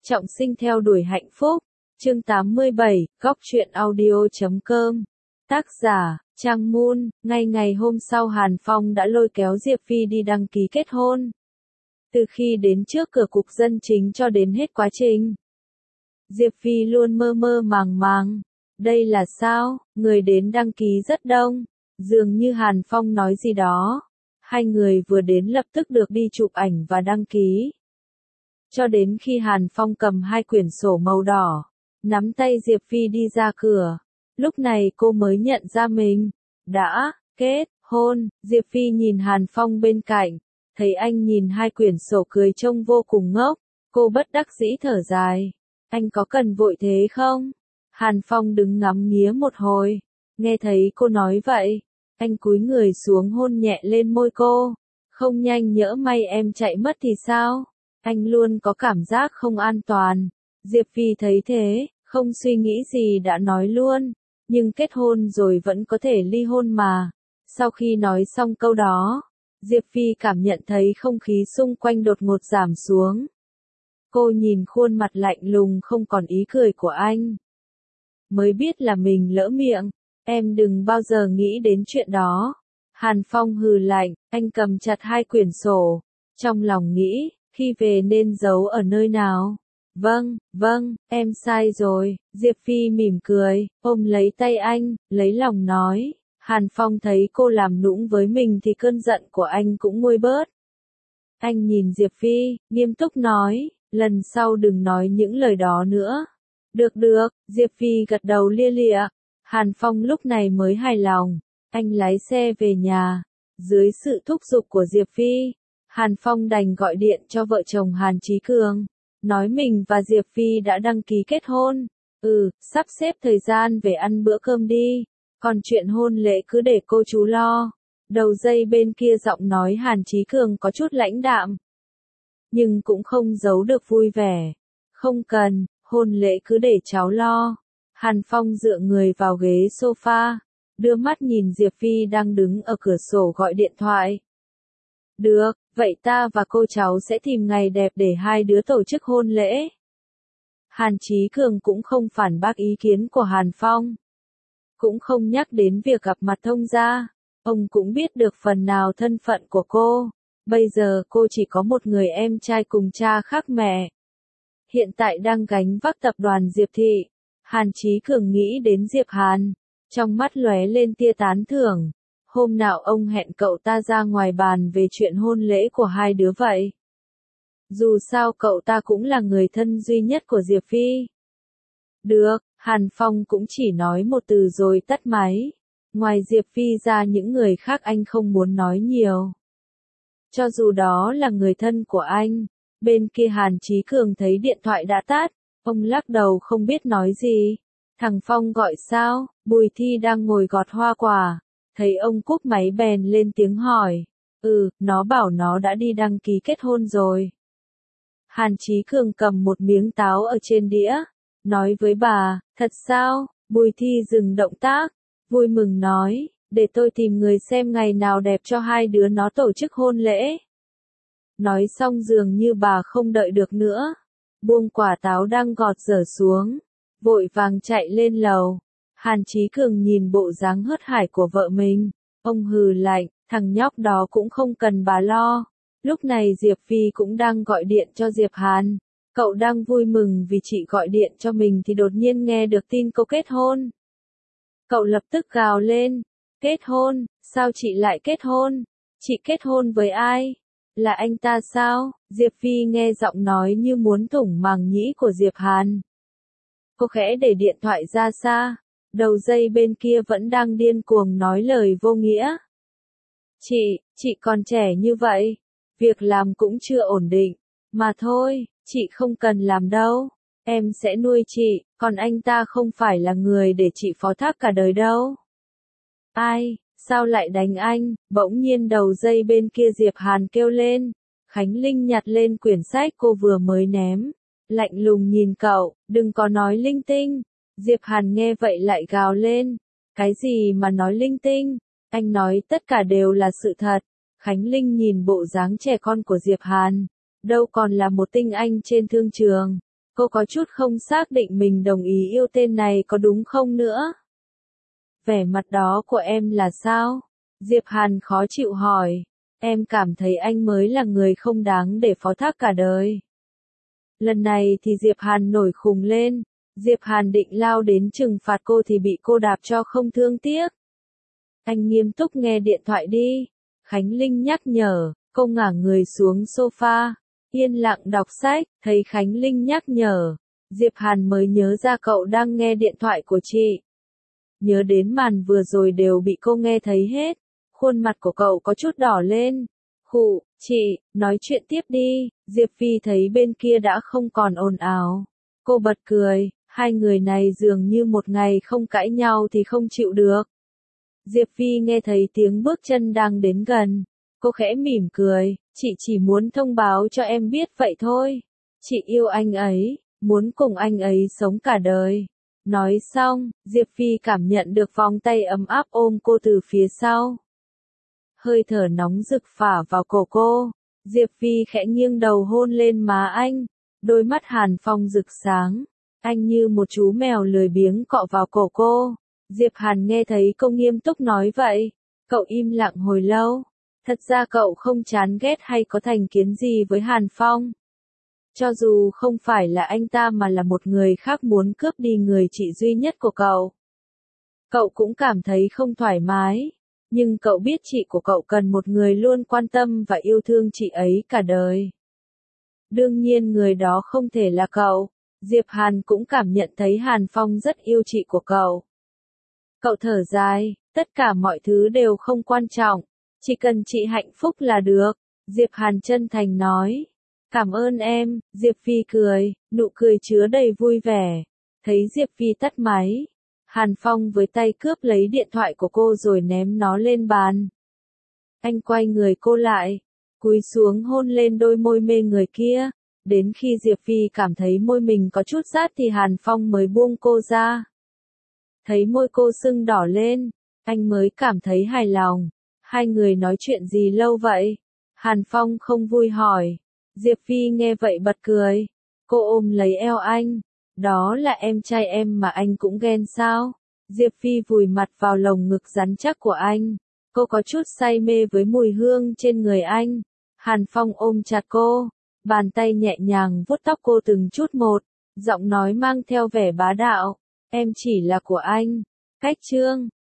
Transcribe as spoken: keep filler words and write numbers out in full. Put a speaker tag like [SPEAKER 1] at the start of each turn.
[SPEAKER 1] Trọng sinh theo đuổi hạnh phúc. Chương tám mươi bảy, góc truyện audio chấm com. Tác giả, Trang Moon. Ngay ngày hôm sau Hàn Phong đã lôi kéo Diệp Phi đi đăng ký kết hôn. Từ khi đến trước cửa cục dân chính cho đến hết quá trình, Diệp Phi luôn mơ mơ màng màng. Đây là sao? Người đến đăng ký rất đông. Dường như Hàn Phong nói gì đó. Hai người vừa đến lập tức được đi chụp ảnh và đăng ký. Cho đến khi Hàn Phong cầm hai quyển sổ màu đỏ, nắm tay Diệp Phi đi ra cửa. Lúc này cô mới nhận ra mình đã kết hôn. Diệp Phi nhìn Hàn Phong bên cạnh, thấy anh nhìn hai quyển sổ cười trông vô cùng ngốc. Cô bất đắc dĩ thở dài. Anh có cần vội thế không? Hàn Phong đứng ngắm nghía một hồi. Nghe thấy cô nói vậy, anh cúi người xuống hôn nhẹ lên môi cô. Không nhanh nhỡ may em chạy mất thì sao? Anh luôn có cảm giác không an toàn. Diệp Phi thấy thế, không suy nghĩ gì đã nói luôn. Nhưng kết hôn rồi vẫn có thể ly hôn mà. Sau khi nói xong câu đó, Diệp Phi cảm nhận thấy không khí xung quanh đột ngột giảm xuống. Cô nhìn khuôn mặt lạnh lùng không còn ý cười của anh. Mới biết là mình lỡ miệng. Em đừng bao giờ nghĩ đến chuyện đó. Hàn Phong hừ lạnh, anh cầm chặt hai quyển sổ. Trong lòng nghĩ, khi về nên giấu ở nơi nào? Vâng, vâng, em sai rồi. Diệp Phi mỉm cười, ôm lấy tay anh, lấy lòng nói. Hàn Phong thấy cô làm nũng với mình thì cơn giận của anh cũng nguôi bớt. Anh nhìn Diệp Phi, nghiêm túc nói, lần sau đừng nói những lời đó nữa. Được được, Diệp Phi gật đầu lia lịa. Hàn Phong lúc này mới hài lòng. Anh lái xe về nhà. Dưới sự thúc giục của Diệp Phi, Hàn Phong đành gọi điện cho vợ chồng Hàn Chí Cường. Nói mình và Diệp Phi đã đăng ký kết hôn. Ừ, sắp xếp thời gian về ăn bữa cơm đi. Còn chuyện hôn lễ cứ để cô chú lo. Đầu dây bên kia giọng nói Hàn Chí Cường có chút lãnh đạm. Nhưng cũng không giấu được vui vẻ. Không cần, hôn lễ cứ để cháu lo. Hàn Phong dựa người vào ghế sofa, đưa mắt nhìn Diệp Phi đang đứng ở cửa sổ gọi điện thoại. Được, vậy ta và cô cháu sẽ tìm ngày đẹp để hai đứa tổ chức hôn lễ. Hàn Chí Cường cũng không phản bác ý kiến của Hàn Phong. Cũng không nhắc đến việc gặp mặt thông gia. Ông cũng biết được phần nào thân phận của cô. Bây giờ cô chỉ có một người em trai cùng cha khác mẹ. Hiện tại đang gánh vác tập đoàn Diệp Thị. Hàn Chí Cường nghĩ đến Diệp Hàn. Trong mắt lóe lên tia tán thưởng. Hôm nào ông hẹn cậu ta ra ngoài bàn về chuyện hôn lễ của hai đứa vậy. Dù sao cậu ta cũng là người thân duy nhất của Diệp Phi. Được, Hàn Phong cũng chỉ nói một từ rồi tắt máy. Ngoài Diệp Phi ra những người khác anh không muốn nói nhiều. Cho dù đó là người thân của anh. Bên kia Hàn Chí Cường thấy điện thoại đã tắt. Ông lắc đầu không biết nói gì. Thằng Phong gọi sao? Bùi Thi đang ngồi gọt hoa quả. Thấy ông cúp máy bèn lên tiếng hỏi. Ừ, nó bảo nó đã đi đăng ký kết hôn rồi. Hàn Chí Cường cầm một miếng táo ở trên đĩa. Nói với bà, thật sao? Bùi Thi dừng động tác. Vui mừng nói, để tôi tìm người xem ngày nào đẹp cho hai đứa nó tổ chức hôn lễ. Nói xong dường như bà không đợi được nữa. Buông quả táo đang gọt dở xuống. Vội vàng chạy lên lầu. Hàn Chí Cường nhìn bộ dáng hớt hải của vợ mình. Ông hừ lạnh, thằng nhóc đó cũng không cần bà lo. Lúc này Diệp Phi cũng đang gọi điện cho Diệp Hàn. Cậu đang vui mừng vì chị gọi điện cho mình thì đột nhiên nghe được tin cô kết hôn. Cậu lập tức gào lên. Kết hôn? Sao chị lại kết hôn? Chị kết hôn với ai? Là anh ta sao? Diệp Phi nghe giọng nói như muốn thủng màng nhĩ của Diệp Hàn. Cô khẽ để điện thoại ra xa. Đầu dây bên kia vẫn đang điên cuồng nói lời vô nghĩa. Chị, chị còn trẻ như vậy. Việc làm cũng chưa ổn định. Mà thôi, chị không cần làm đâu. Em sẽ nuôi chị, còn anh ta không phải là người để chị phó thác cả đời đâu. Ai, sao lại đánh anh? Bỗng nhiên đầu dây bên kia Diệp Hàn kêu lên. Khánh Linh nhặt lên quyển sách cô vừa mới ném. Lạnh lùng nhìn cậu, đừng có nói linh tinh. Diệp Hàn nghe vậy lại gào lên. Cái gì mà nói linh tinh? Anh nói tất cả đều là sự thật. Khánh Linh nhìn bộ dáng trẻ con của Diệp Hàn. Đâu còn là một tinh anh trên thương trường. Cô có chút không xác định mình đồng ý yêu tên này có đúng không nữa. Vẻ mặt đó của em là sao? Diệp Hàn khó chịu hỏi. Em cảm thấy anh mới là người không đáng để phó thác cả đời. Lần này thì Diệp Hàn nổi khùng lên. Diệp Hàn định lao đến trừng phạt cô thì bị cô đạp cho không thương tiếc. Anh nghiêm túc nghe điện thoại đi. Khánh Linh nhắc nhở. Cô ngả người xuống sofa. Yên lặng đọc sách. Thấy Khánh Linh nhắc nhở. Diệp Hàn mới nhớ ra cậu đang nghe điện thoại của chị. Nhớ đến màn vừa rồi đều bị cô nghe thấy hết. Khuôn mặt của cậu có chút đỏ lên. Khụ, chị, nói chuyện tiếp đi. Diệp Phi thấy bên kia đã không còn ồn ào. Cô bật cười, hai người này dường như một ngày không cãi nhau thì không chịu được. Diệp Phi nghe thấy tiếng bước chân đang đến gần. Cô khẽ mỉm cười, chị chỉ muốn thông báo cho em biết vậy thôi. Chị yêu anh ấy, muốn cùng anh ấy sống cả đời. Nói xong, Diệp Phi cảm nhận được vòng tay ấm áp ôm cô từ phía sau. Hơi thở nóng rực phả vào cổ cô. Diệp Phi khẽ nghiêng đầu hôn lên má anh. Đôi mắt Hàn Phong rực sáng. Anh như một chú mèo lười biếng cọ vào cổ cô. Diệp Hàn nghe thấy cô nghiêm túc nói vậy. Cậu im lặng hồi lâu. Thật ra cậu không chán ghét hay có thành kiến gì với Hàn Phong. Cho dù không phải là anh ta mà là một người khác muốn cướp đi người chị duy nhất của cậu. Cậu cũng cảm thấy không thoải mái. Nhưng cậu biết chị của cậu cần một người luôn quan tâm và yêu thương chị ấy cả đời. Đương nhiên người đó không thể là cậu. Diệp Hàn cũng cảm nhận thấy Hàn Phong rất yêu chị của cậu. Cậu thở dài, tất cả mọi thứ đều không quan trọng. Chỉ cần chị hạnh phúc là được. Diệp Hàn chân thành nói. Cảm ơn em, Diệp Phi cười, nụ cười chứa đầy vui vẻ. Thấy Diệp Phi tắt máy. Hàn Phong với tay cướp lấy điện thoại của cô rồi ném nó lên bàn. Anh quay người cô lại, cúi xuống hôn lên đôi môi mê người kia. Đến khi Diệp Phi cảm thấy môi mình có chút rát thì Hàn Phong mới buông cô ra. Thấy môi cô sưng đỏ lên, anh mới cảm thấy hài lòng. Hai người nói chuyện gì lâu vậy? Hàn Phong không vui hỏi. Diệp Phi nghe vậy bật cười. Cô ôm lấy eo anh. Đó là em trai em mà anh cũng ghen sao? Diệp Phi vùi mặt vào lồng ngực rắn chắc của anh. Cô có chút say mê với mùi hương trên người anh. Hàn Phong ôm chặt cô. Bàn tay nhẹ nhàng vuốt tóc cô từng chút một. Giọng nói mang theo vẻ bá đạo. Em chỉ là của anh. Cách chương.